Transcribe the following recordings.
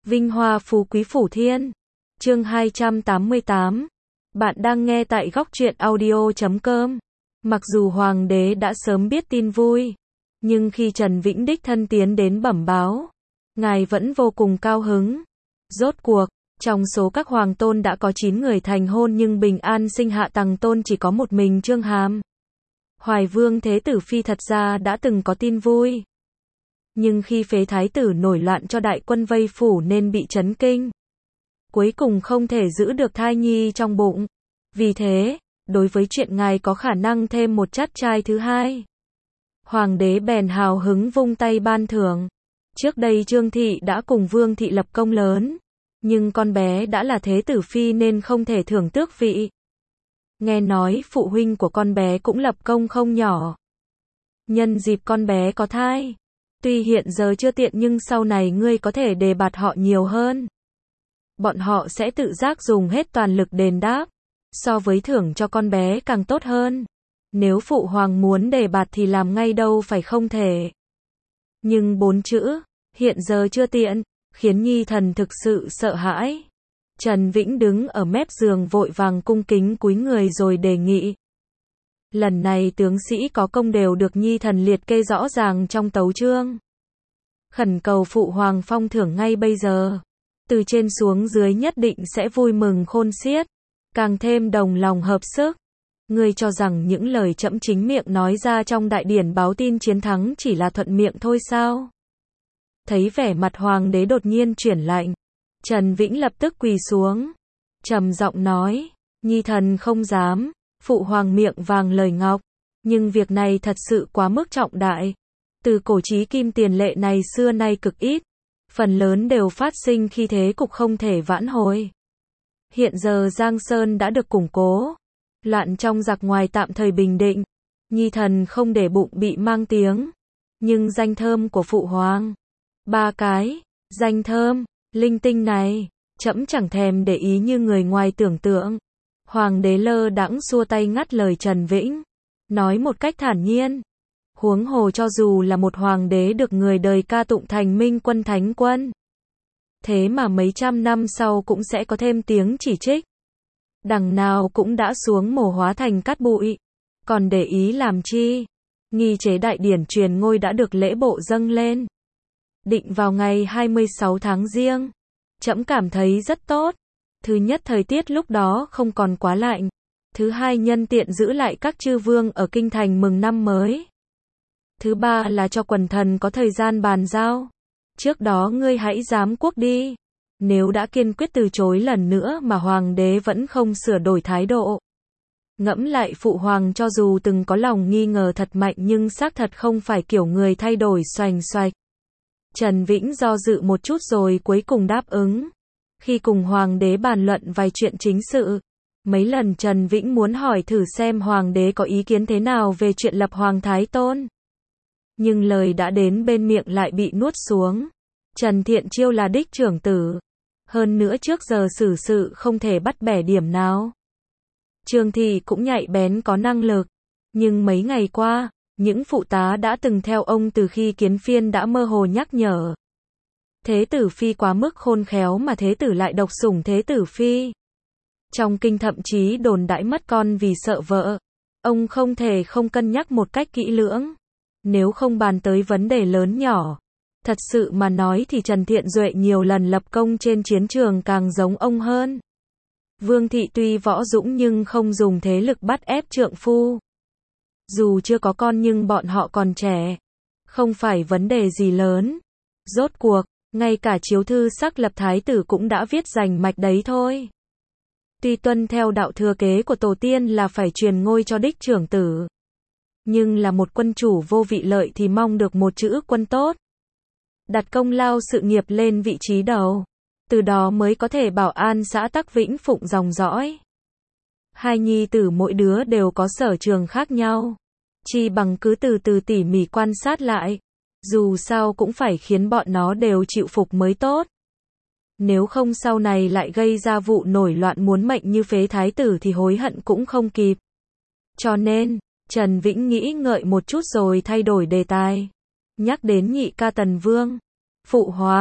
Vinh hoa phú quý phủ thiên. Chương 288. Bạn đang nghe tại góc truyện audio.com. Mặc dù hoàng đế đã sớm biết tin vui, nhưng khi Trần Vĩnh đích thân tiến đến bẩm báo, ngài vẫn vô cùng cao hứng. Rốt cuộc, trong số các hoàng tôn đã có 9 người thành hôn nhưng bình an sinh hạ tằng tôn chỉ có một mình Chương Hàm. Hoài Vương Thế Tử Phi thật ra đã từng có tin vui, nhưng khi phế thái tử nổi loạn cho đại quân vây phủ nên bị chấn kinh. Cuối cùng không thể giữ được thai nhi trong bụng. Vì thế, đối với chuyện ngài có khả năng thêm một chắt trai thứ hai, hoàng đế bèn hào hứng vung tay ban thưởng. Trước đây Trương Thị đã cùng Vương Thị lập công lớn, nhưng con bé đã là Thế Tử Phi nên không thể thưởng tước vị. Nghe nói phụ huynh của con bé cũng lập công không nhỏ. Nhân dịp con bé có thai, tuy hiện giờ chưa tiện nhưng sau này ngươi có thể đề bạt họ nhiều hơn. Bọn họ sẽ tự giác dùng hết toàn lực đền đáp, so với thưởng cho con bé càng tốt hơn. Nếu phụ hoàng muốn đề bạt thì làm ngay đâu phải không thể. Nhưng 4 chữ, hiện giờ chưa tiện, khiến Nhi thần thực sự sợ hãi. Trần Vĩnh đứng ở mép giường vội vàng cung kính cúi người rồi đề nghị. Lần này tướng sĩ có công đều được Nhi thần liệt kê rõ ràng trong tấu chương. Khẩn cầu phụ hoàng phong thưởng ngay bây giờ. Từ trên xuống dưới nhất định sẽ vui mừng khôn xiết, càng thêm đồng lòng hợp sức. Ngươi cho rằng những lời trẫm chính miệng nói ra trong đại điển báo tin chiến thắng chỉ là thuận miệng thôi sao? Thấy vẻ mặt hoàng đế đột nhiên chuyển lạnh, Trần Vĩnh lập tức quỳ xuống, trầm giọng nói, Nhi thần không dám, phụ hoàng miệng vàng lời ngọc, nhưng việc này thật sự quá mức trọng đại. Từ cổ chí kim tiền lệ này xưa nay cực ít, phần lớn đều phát sinh khi thế cục không thể vãn hồi. Hiện giờ Giang Sơn đã được củng cố, loạn trong giặc ngoài tạm thời bình định, Nhi thần không để bụng bị mang tiếng, nhưng danh thơm của phụ hoàng, 3 cái danh thơm linh tinh này, trẫm chẳng thèm để ý như người ngoài tưởng tượng. Hoàng đế lơ đãng xua tay ngắt lời Trần Vĩnh, nói một cách thản nhiên. Huống hồ cho dù là một hoàng đế được người đời ca tụng thành minh quân thánh quân, thế mà mấy trăm năm sau cũng sẽ có thêm tiếng chỉ trích. Đằng nào cũng đã xuống mồ hóa thành cát bụi, còn để ý làm chi? Nghi chế đại điển truyền ngôi đã được lễ bộ dâng lên, định vào ngày 26 tháng Giêng. Trẫm cảm thấy rất tốt. Thứ nhất, thời tiết lúc đó không còn quá lạnh. Thứ hai, nhân tiện giữ lại các chư vương ở kinh thành mừng năm mới. Thứ ba là cho quần thần có thời gian bàn giao. Trước đó ngươi hãy giám quốc đi. Nếu đã kiên quyết từ chối lần nữa mà hoàng đế vẫn không sửa đổi thái độ. Ngẫm lại phụ hoàng cho dù từng có lòng nghi ngờ thật mạnh nhưng xác thật không phải kiểu người thay đổi xoành xoạch. Trần Vĩnh do dự một chút rồi cuối cùng đáp ứng. Khi cùng hoàng đế bàn luận vài chuyện chính sự, mấy lần Trần Vĩnh muốn hỏi thử xem hoàng đế có ý kiến thế nào về chuyện lập hoàng thái tôn. Nhưng lời đã đến bên miệng lại bị nuốt xuống. Trần Thiện Chiêu là đích trưởng tử. Hơn nữa trước giờ xử sự không thể bắt bẻ điểm nào. Trương Thị cũng nhạy bén có năng lực. Nhưng mấy ngày qua, những phụ tá đã từng theo ông từ khi kiến phiên đã mơ hồ nhắc nhở. Thế tử Phi quá mức khôn khéo mà Thế tử lại độc sủng Thế tử Phi. Trong kinh thậm chí đồn đãi mất con vì sợ vợ. Ông không thể không cân nhắc một cách kỹ lưỡng. Nếu không bàn tới vấn đề lớn nhỏ. Thật sự mà nói thì Trần Thiện Duệ nhiều lần lập công trên chiến trường càng giống ông hơn. Vương Thị tuy võ dũng nhưng không dùng thế lực bắt ép trượng phu. Dù chưa có con nhưng bọn họ còn trẻ. Không phải vấn đề gì lớn. Rốt cuộc, ngay cả chiếu thư sắc lập thái tử cũng đã viết rành mạch đấy thôi. Tuy tuân theo đạo thừa kế của tổ tiên là phải truyền ngôi cho đích trưởng tử. Nhưng là một quân chủ vô vị lợi thì mong được một chữ quân tốt. Đặt công lao sự nghiệp lên vị trí đầu. Từ đó mới có thể bảo an xã Tắc Vĩnh phụng dòng dõi. Hai nhi tử mỗi đứa đều có sở trường khác nhau. Chi bằng cứ từ từ tỉ mỉ quan sát lại. Dù sao cũng phải khiến bọn nó đều chịu phục mới tốt. Nếu không sau này lại gây ra vụ nổi loạn muốn mệnh như phế thái tử thì hối hận cũng không kịp. Cho nên, Trần Vĩnh nghĩ ngợi một chút rồi thay đổi đề tài. Nhắc đến nhị ca Tần Vương. Phụ hoàng,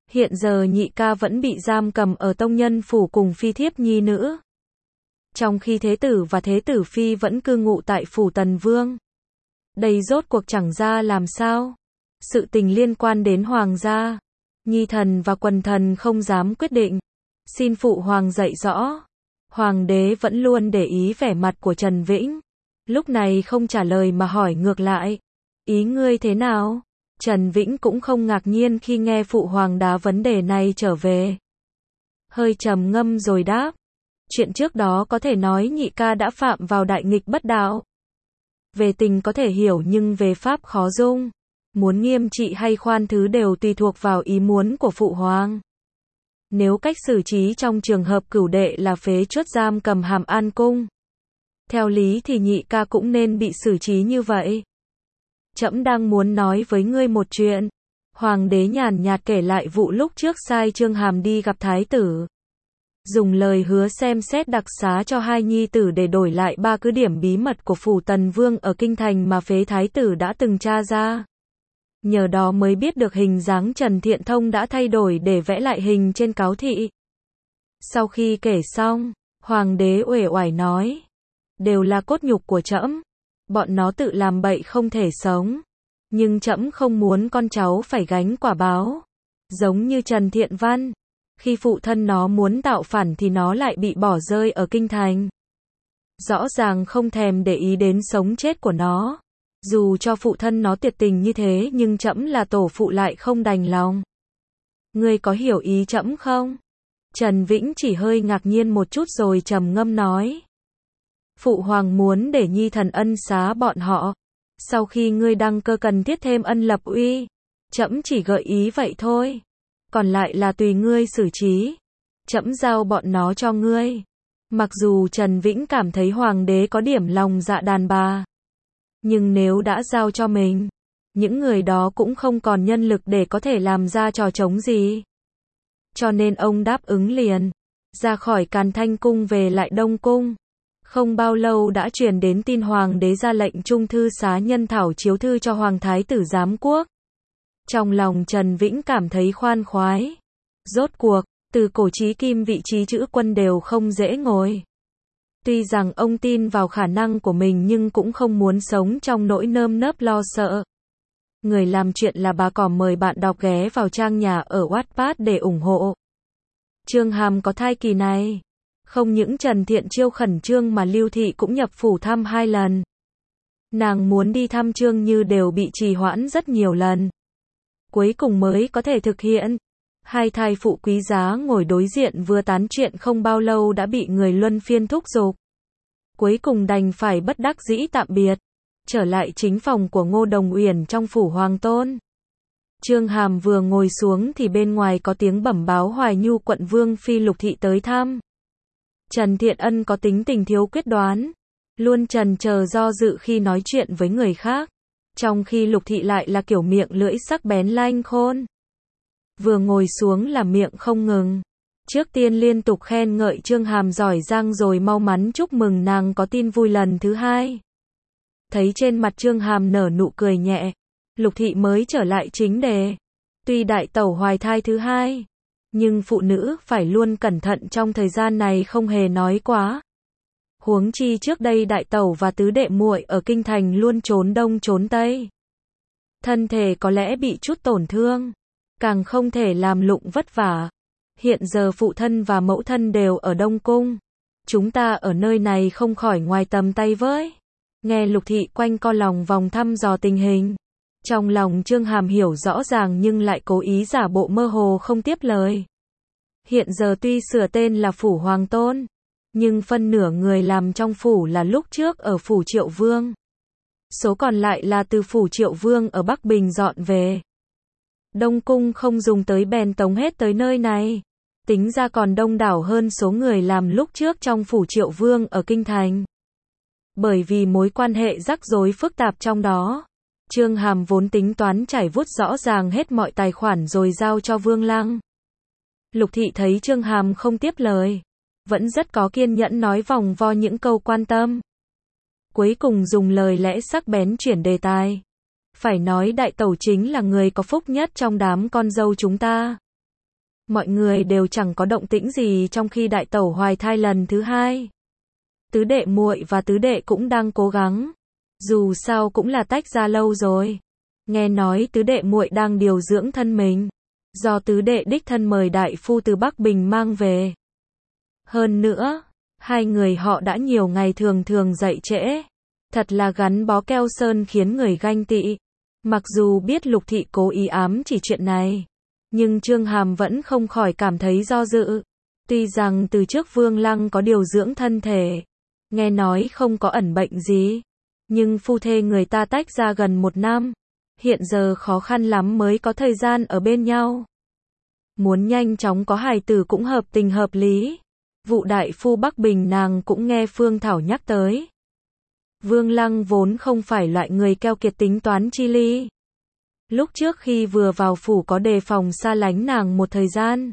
Hiện giờ nhị ca vẫn bị giam cầm ở tông nhân phủ cùng phi thiếp nhi nữ. Trong khi thế tử và thế tử phi vẫn cư ngụ tại phủ Tần Vương. Đây rốt cuộc chẳng ra làm sao. Sự tình liên quan đến hoàng gia. Nhi thần và quần thần không dám quyết định. Xin phụ hoàng dạy rõ. Hoàng đế vẫn luôn để ý vẻ mặt của Trần Vĩnh. Lúc này không trả lời mà hỏi ngược lại. Ý ngươi thế nào? Trần Vĩnh cũng không ngạc nhiên khi nghe phụ hoàng đá vấn đề này trở về. Hơi trầm ngâm rồi đáp. Chuyện trước đó có thể nói nhị ca đã phạm vào đại nghịch bất đạo. Về tình có thể hiểu nhưng về pháp khó dung. Muốn nghiêm trị hay khoan thứ đều tùy thuộc vào ý muốn của phụ hoàng. Nếu cách xử trí trong trường hợp cửu đệ là phế truất giam cầm Hàm An Cung. Theo lý thì nhị ca cũng nên bị xử trí như vậy. Trẫm đang muốn nói với ngươi một chuyện. Hoàng đế nhàn nhạt kể lại vụ lúc trước sai Trương Hàm đi gặp thái tử. Dùng lời hứa xem xét đặc xá cho hai nhi tử để đổi lại 3 cứ điểm bí mật của phủ Tần Vương ở kinh thành mà phế thái tử đã từng tra ra. Nhờ đó mới biết được hình dáng Trần Thiện Thông đã thay đổi để vẽ lại hình trên cáo thị. Sau khi kể xong, hoàng đế uể oải nói. Đều là cốt nhục của trẫm. Bọn nó tự làm bậy không thể sống. Nhưng trẫm không muốn con cháu phải gánh quả báo. Giống như Trần Thiện Văn. Khi phụ thân nó muốn tạo phản thì nó lại bị bỏ rơi ở kinh thành. Rõ ràng không thèm để ý đến sống chết của nó. Dù cho phụ thân nó tuyệt tình như thế nhưng trẫm là tổ phụ lại không đành lòng. Ngươi có hiểu ý trẫm không? Trần Vĩnh chỉ hơi ngạc nhiên một chút rồi trầm ngâm nói. Phụ hoàng muốn để nhi thần ân xá bọn họ. Sau khi ngươi đăng cơ cần thiết thêm ân lập uy. Trẫm chỉ gợi ý vậy thôi. Còn lại là tùy ngươi xử trí. Trẫm giao bọn nó cho ngươi. Mặc dù Trần Vĩnh cảm thấy hoàng đế có điểm lòng dạ đàn bà. Nhưng nếu đã giao cho mình, những người đó cũng không còn nhân lực để có thể làm ra trò trống gì. Cho nên ông đáp ứng liền. Ra khỏi Càn Thanh Cung về lại Đông Cung. Không bao lâu đã truyền đến tin hoàng đế ra lệnh trung thư xá nhân thảo chiếu thư cho hoàng thái tử giám quốc. Trong lòng Trần Vĩnh cảm thấy khoan khoái. Rốt cuộc, từ cổ chí kim vị trí chữ quân đều không dễ ngồi. Tuy rằng ông tin vào khả năng của mình nhưng cũng không muốn sống trong nỗi nơm nớp lo sợ. Người làm chuyện là bà Còm mời bạn đọc ghé vào trang nhà ở Wattpad để ủng hộ. Trương Hàm có thai kỳ này. Không những Trần Thiện Chiêu khẩn trương mà Lưu Thị cũng nhập phủ thăm 2 lần. Nàng muốn đi thăm Trương Như đều bị trì hoãn rất nhiều lần. Cuối cùng mới có thể thực hiện. Hai thai phụ quý giá ngồi đối diện vừa tán chuyện không bao lâu đã bị người luân phiên thúc giục. Cuối cùng đành phải bất đắc dĩ tạm biệt. Trở lại chính phòng của Ngô Đồng Uyển trong phủ Hoàng Tôn. Trương Hàm vừa ngồi xuống thì bên ngoài có tiếng bẩm báo Hoài Nhu quận Vương Phi Lục Thị tới thăm. Trần Thiện Ân có tính tình thiếu quyết đoán. Luôn chần chờ do dự khi nói chuyện với người khác. Trong khi Lục Thị lại là kiểu miệng lưỡi sắc bén lanh khôn. Vừa ngồi xuống là miệng không ngừng. Trước tiên liên tục khen ngợi Trương Hàm giỏi giang rồi mau mắn chúc mừng nàng có tin vui lần thứ 2. Thấy trên mặt Trương Hàm nở nụ cười nhẹ. Lục Thị mới trở lại chính đề. Tuy đại tẩu hoài thai thứ 2. Nhưng phụ nữ phải luôn cẩn thận trong thời gian này không hề nói quá. Huống chi trước đây đại tẩu và tứ đệ muội ở kinh thành luôn trốn đông trốn tây. Thân thể có lẽ bị chút tổn thương. Càng không thể làm lụng vất vả. Hiện giờ phụ thân và mẫu thân đều ở Đông Cung. Chúng ta ở nơi này không khỏi ngoài tầm tay với. Nghe Lục Thị quanh co lòng vòng thăm dò tình hình. Trong lòng Trương Hàm hiểu rõ ràng nhưng lại cố ý giả bộ mơ hồ không tiếp lời. Hiện giờ tuy sửa tên là phủ Hoàng Tôn. Nhưng phân nửa người làm trong phủ là lúc trước ở phủ Triệu Vương. Số còn lại là từ phủ Triệu Vương ở Bắc Bình dọn về. Đông Cung không dùng tới bèn tống hết tới nơi này. Tính ra còn đông đảo hơn số người làm lúc trước trong phủ Triệu Vương ở Kinh Thành. Bởi vì mối quan hệ rắc rối phức tạp trong đó. Trương Hàm vốn tính toán trải vuốt rõ ràng hết mọi tài khoản rồi giao cho Vương Lăng. Lục Thị thấy Trương Hàm không tiếp lời. Vẫn rất có kiên nhẫn nói vòng vo những câu quan tâm. Cuối cùng dùng lời lẽ sắc bén chuyển đề tài. Phải nói đại tẩu chính là người có phúc nhất trong đám con dâu chúng ta. Mọi người đều chẳng có động tĩnh gì trong khi đại tẩu hoài thai lần thứ hai. Tứ đệ muội và tứ đệ cũng đang cố gắng. Dù sao cũng là tách ra lâu rồi. Nghe nói tứ đệ muội đang điều dưỡng thân mình. Do tứ đệ đích thân mời đại phu từ Bắc Bình mang về. Hơn nữa, hai người họ đã nhiều ngày thường thường dậy trễ. Thật là gắn bó keo sơn khiến người ganh tị. Mặc dù biết Lục Thị cố ý ám chỉ chuyện này, nhưng Trương Hàm vẫn không khỏi cảm thấy do dự. Tuy rằng từ trước Vương Lăng có điều dưỡng thân thể, nghe nói không có ẩn bệnh gì, nhưng phu thê người ta tách ra gần 1 năm, hiện giờ khó khăn lắm mới có thời gian ở bên nhau. Muốn nhanh chóng có hài tử cũng hợp tình hợp lý. Vụ đại phu Bắc Bình nàng cũng nghe Phương Thảo nhắc tới. Vương Lăng vốn không phải loại người keo kiệt tính toán chi ly. Lúc trước khi vừa vào phủ có đề phòng xa lánh nàng một thời gian.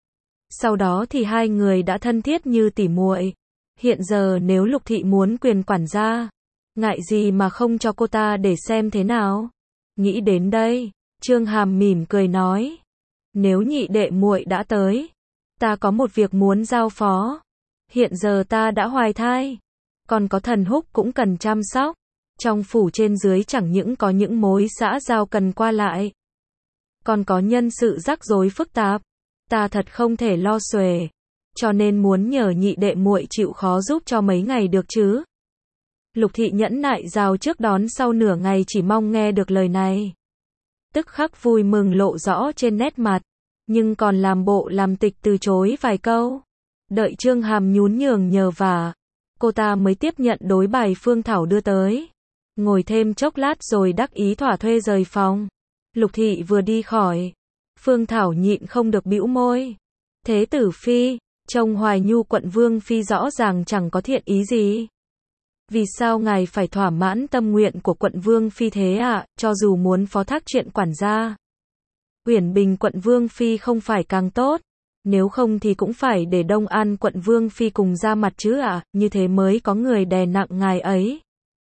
Sau đó thì hai người đã thân thiết như tỉ muội. Hiện giờ nếu Lục Thị muốn quyền quản gia, ngại gì mà không cho cô ta để xem thế nào. Nghĩ đến đây, Trương Hàm mỉm cười nói. Nếu nhị đệ muội đã tới, ta có một việc muốn giao phó. Hiện giờ ta đã hoài thai, còn có Thần Húc cũng cần chăm sóc. Trong phủ trên dưới chẳng những có những mối xã giao cần qua lại, còn có nhân sự rắc rối phức tạp. Ta thật không thể lo xuể, cho nên muốn nhờ nhị đệ muội chịu khó giúp cho mấy ngày được chứ. Lục Thị nhẫn nại rào trước đón sau nửa ngày chỉ mong nghe được lời này. Tức khắc vui mừng lộ rõ trên nét mặt, nhưng còn làm bộ làm tịch từ chối vài câu. Đợi Trương Hàm nhún nhường nhờ vả, cô ta mới tiếp nhận đối bài Phương Thảo đưa tới. Ngồi thêm chốc lát rồi đắc ý thỏa thuê rời phòng. Lục Thị vừa đi khỏi, Phương Thảo nhịn không được bĩu môi. Thế tử phi, trông Hoài Nhu quận Vương phi rõ ràng chẳng có thiện ý gì. Vì sao ngài phải thỏa mãn tâm nguyện của quận Vương phi thế ạ, cho dù muốn phó thác chuyện quản gia? Uyển Bình quận Vương phi không phải càng tốt, nếu không thì cũng phải để Đông An quận Vương phi cùng ra mặt chứ ạ, như thế mới có người đè nặng ngài ấy.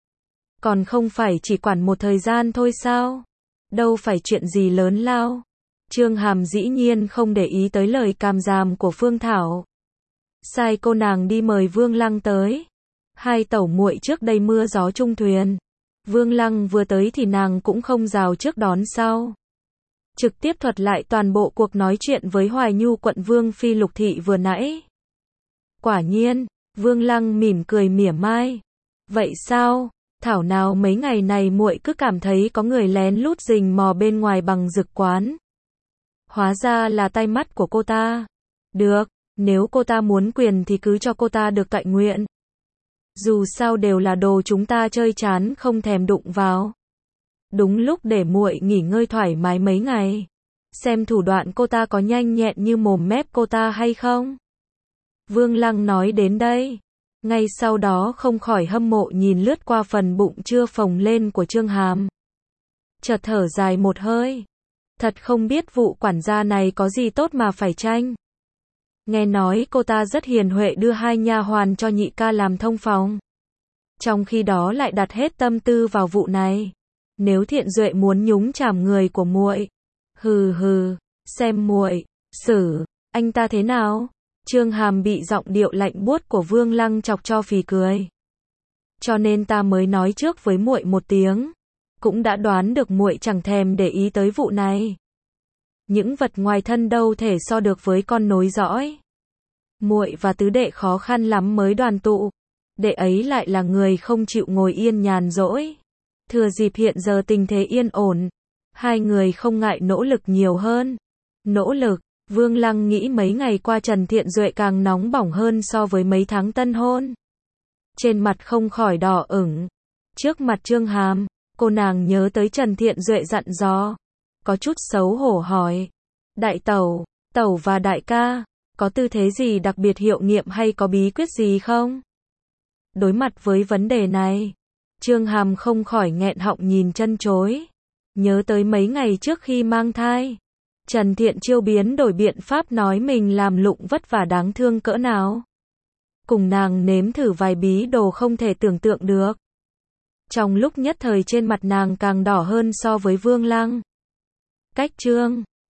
Còn không phải chỉ quản một thời gian thôi sao? Đâu phải chuyện gì lớn lao. Trương Hàm dĩ nhiên không để ý tới lời càm ràm của Phương Thảo. Sai cô nàng đi mời Vương Lăng tới. Hai tẩu muội trước đây mưa gió chung thuyền. Vương Lăng vừa tới thì nàng cũng không rào trước đón sau. Trực tiếp thuật lại toàn bộ cuộc nói chuyện với Hoài Nhu quận Vương phi Lục Thị vừa nãy. Quả nhiên, Vương Lăng mỉm cười mỉa mai. Vậy sao? Thảo nào mấy ngày này muội cứ cảm thấy có người lén lút rình mò bên ngoài bằng dực quán. Hóa ra là tay mắt của cô ta. Được, nếu cô ta muốn quyền thì cứ cho cô ta được tọa nguyện. Dù sao đều là đồ chúng ta chơi chán không thèm đụng vào. Đúng lúc để muội nghỉ ngơi thoải mái mấy ngày. Xem thủ đoạn cô ta có nhanh nhẹn như mồm mép cô ta hay không. Vương Lăng nói đến đây. Ngay sau đó không khỏi hâm mộ nhìn lướt qua phần bụng chưa phồng lên của Trương Hàm. Chợt thở dài một hơi. Thật không biết vụ quản gia này có gì tốt mà phải tranh. Nghe nói cô ta rất hiền huệ đưa hai nha hoàn cho nhị ca làm thông phòng. Trong khi đó lại đặt hết tâm tư vào vụ này. Nếu Thiện Duệ muốn nhúng chàm người của muội, hừ hừ, xem muội xử anh ta thế nào? Trương Hàm bị giọng điệu lạnh buốt của Vương Lăng chọc cho phì cười. Cho nên ta mới nói trước với muội một tiếng, cũng đã đoán được muội chẳng thèm để ý tới vụ này. Những vật ngoài thân đâu thể so được với con nối dõi. Muội và tứ đệ khó khăn lắm mới đoàn tụ, đệ ấy lại là người không chịu ngồi yên nhàn rỗi. Thừa dịp hiện giờ tình thế yên ổn, hai người không ngại nỗ lực nhiều hơn. Nỗ lực, Vương Lăng nghĩ mấy ngày qua Trần Thiện Duệ càng nóng bỏng hơn so với mấy tháng tân hôn. Trên mặt không khỏi đỏ ửng. Trước mặt Trương Hàm, cô nàng nhớ tới Trần Thiện Duệ dặn dò. Có chút xấu hổ hỏi. Đại tẩu, tẩu và đại ca, có tư thế gì đặc biệt hiệu nghiệm hay có bí quyết gì không? Đối mặt với vấn đề này, Trương Hàm không khỏi nghẹn họng nhìn chân chối. Nhớ tới mấy ngày trước khi mang thai, Trần Thiện Chiêu biến đổi biện pháp nói mình làm lụng vất vả đáng thương cỡ nào. Cùng nàng nếm thử vài bí đồ không thể tưởng tượng được. Trong lúc nhất thời trên mặt nàng càng đỏ hơn so với Vương Lăng. Cách Trương